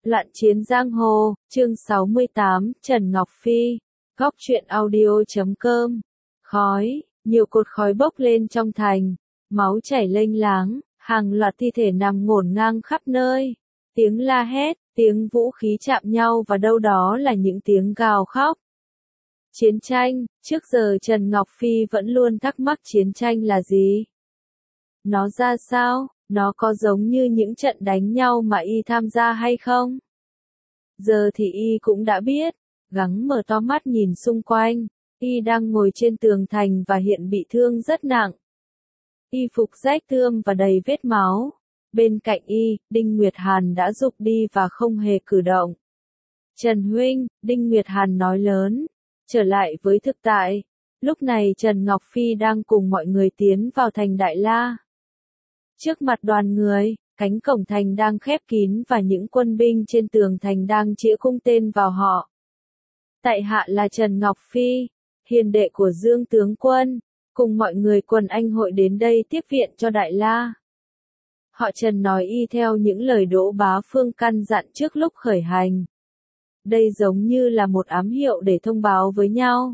Loạn chiến giang hồ, chương 68, Trần Ngọc Phi, góc truyện audio.com. Khói, nhiều cột khói bốc lên trong thành, máu chảy lênh láng, hàng loạt thi thể nằm ngổn ngang khắp nơi. Tiếng la hét, tiếng vũ khí chạm nhau và đâu đó là những tiếng gào khóc. Chiến tranh, trước giờ Trần Ngọc Phi vẫn luôn thắc mắc chiến tranh là gì? Nó ra sao? Nó có giống như những trận đánh nhau mà y tham gia hay không? Giờ thì y cũng đã biết, gắng mở to mắt nhìn xung quanh, y đang ngồi trên tường thành và hiện bị thương rất nặng. Y phục rách tươm và đầy vết máu. Bên cạnh y, Đinh Nguyệt Hàn đã giục đi và không hề cử động. Trần huynh, Đinh Nguyệt Hàn nói lớn, trở lại với thực tại. Lúc này Trần Ngọc Phi đang cùng mọi người tiến vào thành Đại La. Trước mặt đoàn người, cánh cổng thành đang khép kín và những quân binh trên tường thành đang chĩa cung tên vào họ. Tại hạ là Trần Ngọc Phi, hiền đệ của Dương tướng quân, cùng mọi người quần anh hội đến đây tiếp viện cho Đại La. Họ Trần nói y theo những lời Đỗ Bá Phương căn dặn trước lúc khởi hành. Đây giống như là một ám hiệu để thông báo với nhau.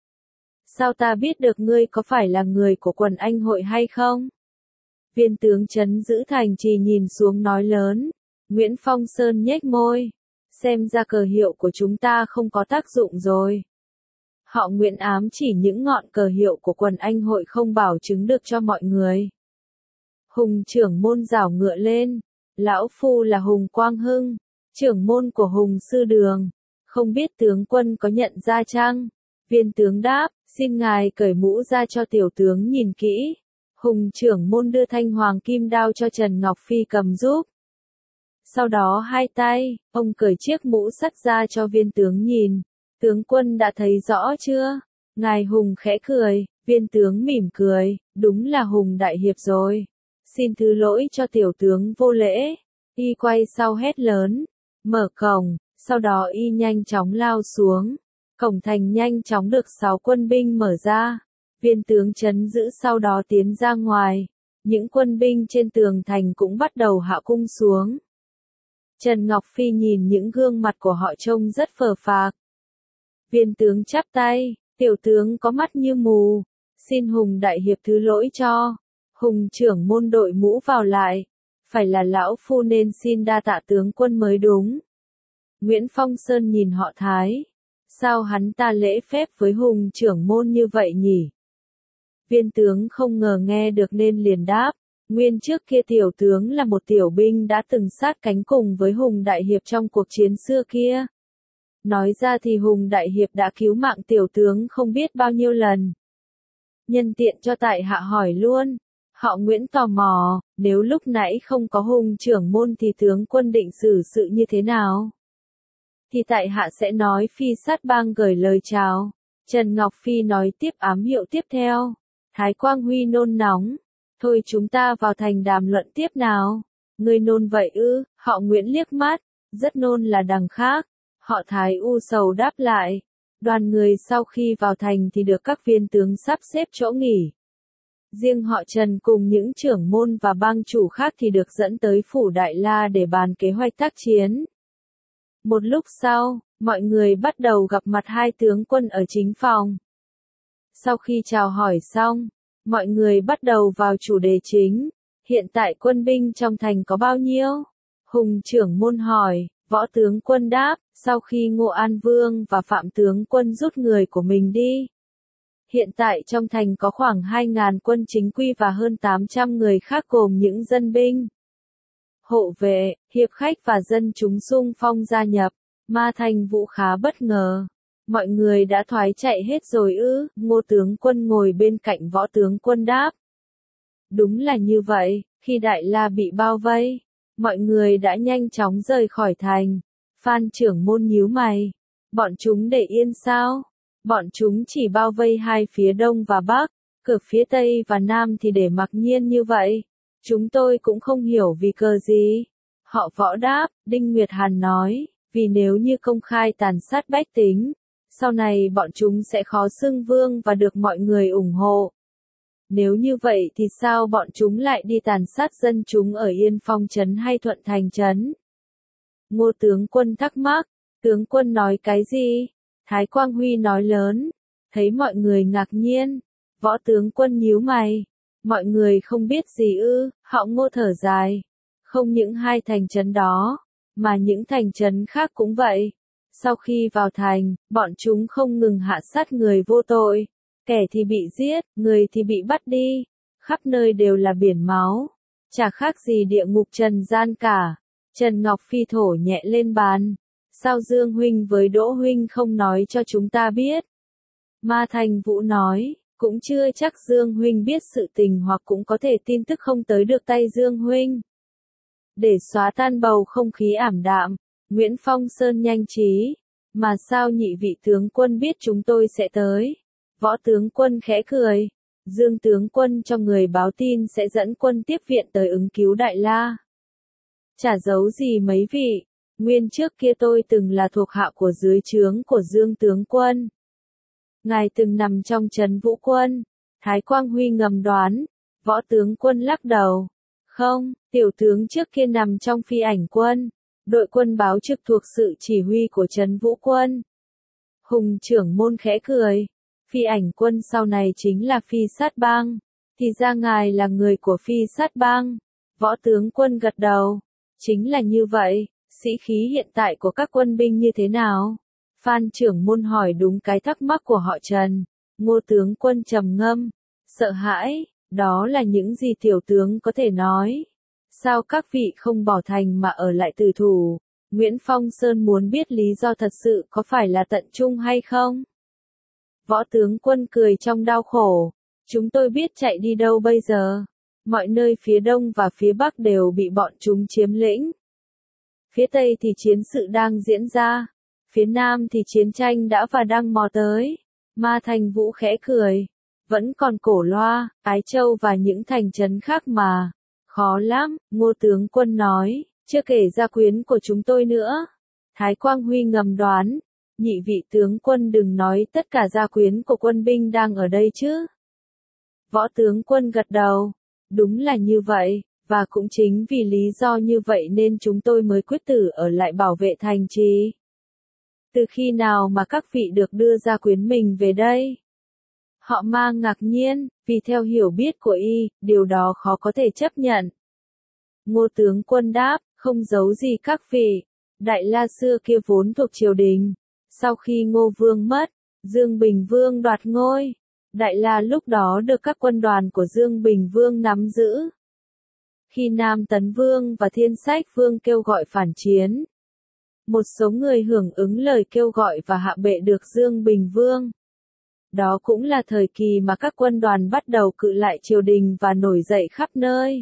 Sao ta biết được ngươi có phải là người của quần anh hội hay không? Viên tướng trấn giữ thành trì nhìn xuống nói lớn. Nguyễn Phong Sơn nhếch môi. Xem ra cờ hiệu của chúng ta không có tác dụng rồi. Họ Nguyễn ám chỉ những ngọn cờ hiệu của quần anh hội không bảo chứng được cho mọi người. Hùng trưởng môn giảo ngựa lên. Lão phu là Hùng Quang Hưng, trưởng môn của Hùng Sư Đường. Không biết tướng quân có nhận ra chăng? Viên tướng đáp, xin ngài cởi mũ ra cho tiểu tướng nhìn kỹ. Hùng trưởng môn đưa thanh hoàng kim đao cho Trần Ngọc Phi cầm giúp. Sau đó hai tay, ông cởi chiếc mũ sắt ra cho viên tướng nhìn. Tướng quân đã thấy rõ chưa? Ngài Hùng khẽ cười, viên tướng mỉm cười, đúng là Hùng đại hiệp rồi. Xin thứ lỗi cho tiểu tướng vô lễ. Y quay sau hét lớn, mở cổng, sau đó y nhanh chóng lao xuống. Cổng thành nhanh chóng được 6 quân binh mở ra. Viên tướng trấn giữ sau đó tiến ra ngoài. Những quân binh trên tường thành cũng bắt đầu hạ cung xuống. Trần Ngọc Phi nhìn những gương mặt của họ trông rất phờ phạc. Viên tướng chắp tay, tiểu tướng có mắt như mù. Xin Hùng đại hiệp thứ lỗi cho. Hùng trưởng môn đội mũ vào lại. Phải là lão phu nên xin đa tạ tướng quân mới đúng. Nguyễn Phong Sơn nhìn họ Thái. Sao hắn ta lễ phép với Hùng trưởng môn như vậy nhỉ? Viên tướng không ngờ nghe được nên liền đáp. Nguyên trước kia tiểu tướng là một tiểu binh đã từng sát cánh cùng với Hùng đại hiệp trong cuộc chiến xưa kia. Nói ra thì Hùng đại hiệp đã cứu mạng tiểu tướng không biết bao nhiêu lần. Nhân tiện cho tại hạ hỏi luôn. Họ Nguyễn tò mò, nếu lúc nãy không có Hùng trưởng môn thì tướng quân định xử sự như thế nào? Thì tại hạ sẽ nói Phi sát bang gửi lời chào. Trần Ngọc Phi nói tiếp ám hiệu tiếp theo. Thái Quang Huy nôn nóng. Thôi chúng ta vào thành đàm luận tiếp nào. Người nôn vậy ư? Họ Nguyễn liếc mắt. Rất nôn là đằng khác. Họ Thái u sầu đáp lại. Đoàn người sau khi vào thành thì được các viên tướng sắp xếp chỗ nghỉ. Riêng họ Trần cùng những trưởng môn và bang chủ khác thì được dẫn tới phủ Đại La để bàn kế hoạch tác chiến. Một lúc sau, mọi người bắt đầu gặp mặt hai tướng quân ở chính phòng. Sau khi chào hỏi xong, mọi người bắt đầu vào chủ đề chính. Hiện tại quân binh trong thành có bao nhiêu? Hùng trưởng môn hỏi, võ tướng quân đáp, sau khi Ngô An Vương và Phạm tướng quân rút người của mình đi. Hiện tại trong thành có khoảng 2.000 quân chính quy và hơn 800 người khác gồm những dân binh, hộ vệ, hiệp khách và dân chúng xung phong gia nhập. Ma Thành Vũ khá bất ngờ. Mọi người đã thoái chạy hết rồi ư? Ngô tướng quân ngồi bên cạnh võ tướng quân đáp. Đúng là như vậy, khi Đại La bị bao vây, mọi người đã nhanh chóng rời khỏi thành. Phan trưởng môn nhíu mày. Bọn chúng để yên sao? Bọn chúng chỉ bao vây hai phía đông và bắc, cửa phía tây và nam thì để mặc nhiên như vậy. Chúng tôi cũng không hiểu vì cớ gì. Họ Võ đáp, Đinh Nguyệt Hàn nói, vì nếu như công khai tàn sát bách tính, sau này bọn chúng sẽ khó xưng vương và được mọi người ủng hộ. Nếu như vậy thì sao bọn chúng lại đi tàn sát dân chúng ở Yên Phong trấn hay Thuận Thành trấn? Ngô tướng quân thắc mắc, tướng quân nói cái gì? Thái Quang Huy nói lớn, thấy mọi người ngạc nhiên, võ tướng quân nhíu mày, mọi người không biết gì ư? Họ Ngô thở dài, không những hai thành trấn đó, mà những thành trấn khác cũng vậy. Sau khi vào thành, bọn chúng không ngừng hạ sát người vô tội, kẻ thì bị giết, người thì bị bắt đi, khắp nơi đều là biển máu, chả khác gì địa ngục trần gian cả. Trần Ngọc Phi thổ nhẹ lên bàn, sao Dương huynh với Đỗ huynh không nói cho chúng ta biết? Ma Thành Vũ nói, cũng chưa chắc Dương huynh biết sự tình hoặc cũng có thể tin tức không tới được tay Dương huynh. Để xóa tan bầu không khí ảm đạm, Nguyễn Phong Sơn nhanh trí, mà sao nhị vị tướng quân biết chúng tôi sẽ tới? Võ tướng quân khẽ cười, Dương tướng quân cho người báo tin sẽ dẫn quân tiếp viện tới ứng cứu Đại La. Chả giấu gì mấy vị, nguyên trước kia tôi từng là thuộc hạ của dưới trướng của Dương tướng quân. Ngài từng nằm trong trấn Vũ quân, Thái Quang Huy ngầm đoán, võ tướng quân lắc đầu. Không, tiểu tướng trước kia nằm trong phi ảnh quân, đội quân báo trực thuộc sự chỉ huy của trấn Vũ quân. Hùng trưởng môn khẽ cười, phi ảnh quân sau này chính là phi sát bang, thì ra ngài là người của phi sát bang. Võ tướng quân gật đầu, chính là như vậy, sĩ khí hiện tại của các quân binh như thế nào? Phan trưởng môn hỏi đúng cái thắc mắc của họ Trần. Ngô tướng quân trầm ngâm, sợ hãi, đó là những gì tiểu tướng có thể nói. Sao các vị không bỏ thành mà ở lại tử thủ? Nguyễn Phong Sơn muốn biết lý do thật sự có phải là tận trung hay không? Võ tướng quân cười trong đau khổ, chúng tôi biết chạy đi đâu bây giờ? Mọi nơi phía đông và phía bắc đều bị bọn chúng chiếm lĩnh. Phía tây thì chiến sự đang diễn ra, phía nam thì chiến tranh đã và đang mò tới. Ma Thành Vũ khẽ cười, vẫn còn Cổ Loa, Ái Châu và những thành trấn khác mà. Khó lắm, Ngô tướng quân nói, chưa kể gia quyến của chúng tôi nữa. Thái Quang Huy ngầm đoán, nhị vị tướng quân đừng nói tất cả gia quyến của quân binh đang ở đây chứ. Võ tướng quân gật đầu, đúng là như vậy, và cũng chính vì lý do như vậy nên chúng tôi mới quyết tử ở lại bảo vệ thành trì. Từ khi nào mà các vị được đưa gia quyến mình về đây? Họ Ma ngạc nhiên, vì theo hiểu biết của y, điều đó khó có thể chấp nhận. Ngô tướng quân đáp, không giấu gì các vị, Đại La xưa kia vốn thuộc triều đình. Sau khi Ngô Vương mất, Dương Bình Vương đoạt ngôi. Đại La lúc đó được các quân đoàn của Dương Bình Vương nắm giữ. Khi Nam Tấn Vương và Thiên Sách Vương kêu gọi phản chiến, một số người hưởng ứng lời kêu gọi và hạ bệ được Dương Bình Vương. Đó cũng là thời kỳ mà các quân đoàn bắt đầu cự lại triều đình và nổi dậy khắp nơi.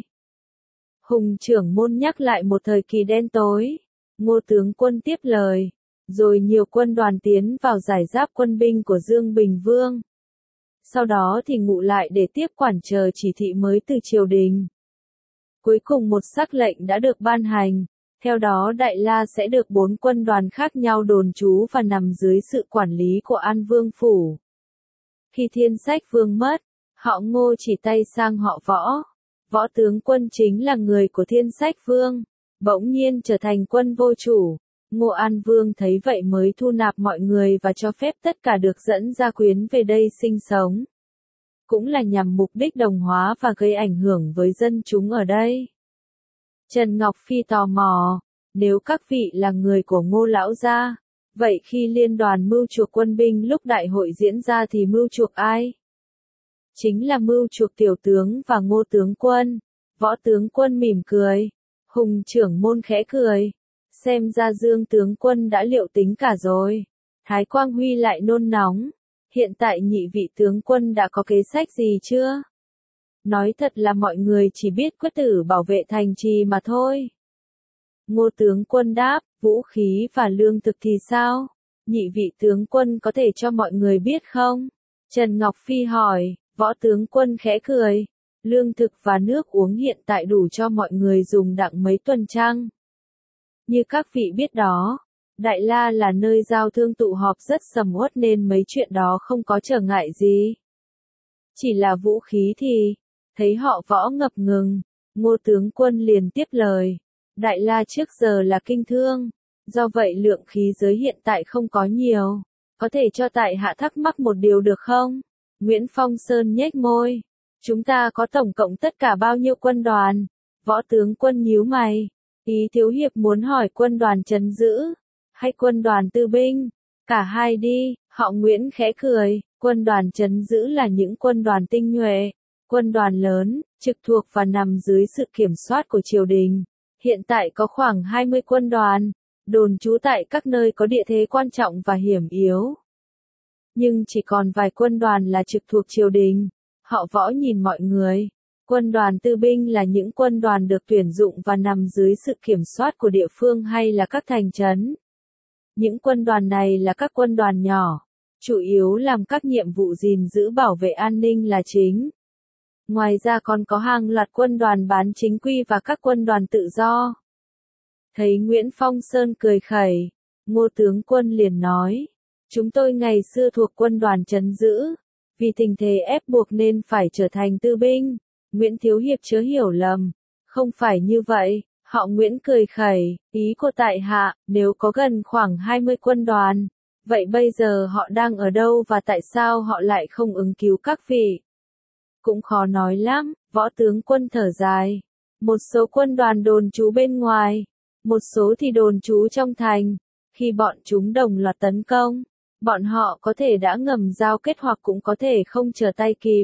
Hùng trưởng môn nhắc lại một thời kỳ đen tối. Ngô tướng quân tiếp lời. Rồi nhiều quân đoàn tiến vào giải giáp quân binh của Dương Bình Vương. Sau đó thì ngụ lại để tiếp quản chờ chỉ thị mới từ triều đình. Cuối cùng một sắc lệnh đã được ban hành. Theo đó Đại La sẽ được 4 quân đoàn khác nhau đồn trú và nằm dưới sự quản lý của An Vương Phủ. Khi Thiên Sách Vương mất, họ Ngô chỉ tay sang họ Võ. Võ tướng quân chính là người của Thiên Sách Vương, bỗng nhiên trở thành quân vô chủ. Ngô An Vương thấy vậy mới thu nạp mọi người và cho phép tất cả được dẫn gia quyến về đây sinh sống. Cũng là nhằm mục đích đồng hóa và gây ảnh hưởng với dân chúng ở đây. Trần Ngọc Phi tò mò, nếu các vị là người của Ngô lão gia, vậy khi liên đoàn mưu chuộc quân binh lúc đại hội diễn ra thì mưu chuộc ai? Chính là mưu chuộc tiểu tướng và Ngô tướng quân. Võ tướng quân mỉm cười. Hùng trưởng môn khẽ cười. Xem ra Dương tướng quân đã liệu tính cả rồi. Thái Quang Huy lại nôn nóng. Hiện tại nhị vị tướng quân đã có kế sách gì chưa? Nói thật là mọi người chỉ biết quyết tử bảo vệ thành trì mà thôi. Ngô tướng quân đáp, vũ khí và lương thực thì sao? Nhị vị tướng quân có thể cho mọi người biết không? Trần Ngọc Phi hỏi, võ tướng quân khẽ cười. Lương thực và nước uống hiện tại đủ cho mọi người dùng đặng mấy tuần trăng. Như các vị biết đó, Đại La là nơi giao thương tụ họp rất sầm uất nên mấy chuyện đó không có trở ngại gì. Chỉ là vũ khí thì, thấy họ Võ ngập ngừng, Ngô tướng quân liền tiếp lời. Đại La trước giờ là kinh thương, do vậy lượng khí giới hiện tại không có nhiều. Có thể cho tại hạ thắc mắc một điều được không? Nguyễn Phong Sơn nhếch môi. Chúng ta có tổng cộng tất cả bao nhiêu quân đoàn? Võ tướng Quân nhíu mày. Ý thiếu hiệp muốn hỏi quân đoàn trấn giữ, hay quân đoàn tư binh? Cả hai đi, họ Nguyễn khẽ cười. Quân đoàn trấn giữ là những quân đoàn tinh nhuệ, quân đoàn lớn, trực thuộc và nằm dưới sự kiểm soát của triều đình. Hiện tại có khoảng 20 quân đoàn, đồn trú tại các nơi có địa thế quan trọng và hiểm yếu. Nhưng chỉ còn vài quân đoàn là trực thuộc triều đình. Họ Võ nhìn mọi người. Quân đoàn tư binh là những quân đoàn được tuyển dụng và nằm dưới sự kiểm soát của địa phương hay là các thành trấn. Những quân đoàn này là các quân đoàn nhỏ, chủ yếu làm các nhiệm vụ gìn giữ bảo vệ an ninh là chính. Ngoài ra còn có hàng loạt quân đoàn bán chính quy và các quân đoàn tự do. Thấy Nguyễn Phong Sơn cười khẩy, Ngô tướng quân liền nói, chúng tôi ngày xưa thuộc quân đoàn trấn giữ, vì tình thế ép buộc nên phải trở thành tư binh. Nguyễn thiếu hiệp chớ hiểu lầm, không phải như vậy. Họ Nguyễn cười khẩy, ý của tại hạ, nếu có gần khoảng 20 quân đoàn, vậy bây giờ họ đang ở đâu và tại sao họ lại không ứng cứu các vị? Cũng khó nói lắm, Võ tướng Quân thở dài. Một số quân đoàn đồn trú bên ngoài, một số thì đồn trú trong thành. Khi bọn chúng đồng loạt tấn công, bọn họ có thể đã ngầm giao kết hoặc cũng có thể không trở tay kịp.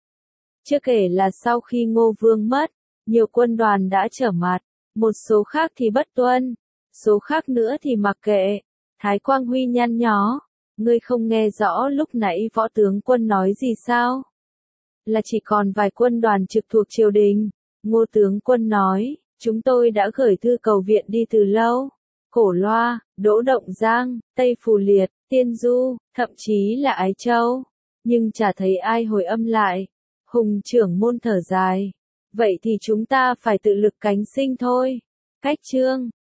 Chưa kể là sau khi Ngô Vương mất, nhiều quân đoàn đã trở mặt. Một số khác thì bất tuân, số khác nữa thì mặc kệ. Thái Quang Huy nhăn nhó, ngươi không nghe rõ lúc nãy Võ tướng Quân nói gì sao? Là chỉ còn vài quân đoàn trực thuộc triều đình. Ngô tướng Quân nói, chúng tôi đã gửi thư cầu viện đi từ lâu. Cổ Loa, Đỗ Động Giang, Tây Phù Liệt, Tiên Du, thậm chí là Ái Châu. Nhưng chả thấy ai hồi âm lại. Hùng trưởng môn thở dài. Vậy thì chúng ta phải tự lực cánh sinh thôi. Cách chương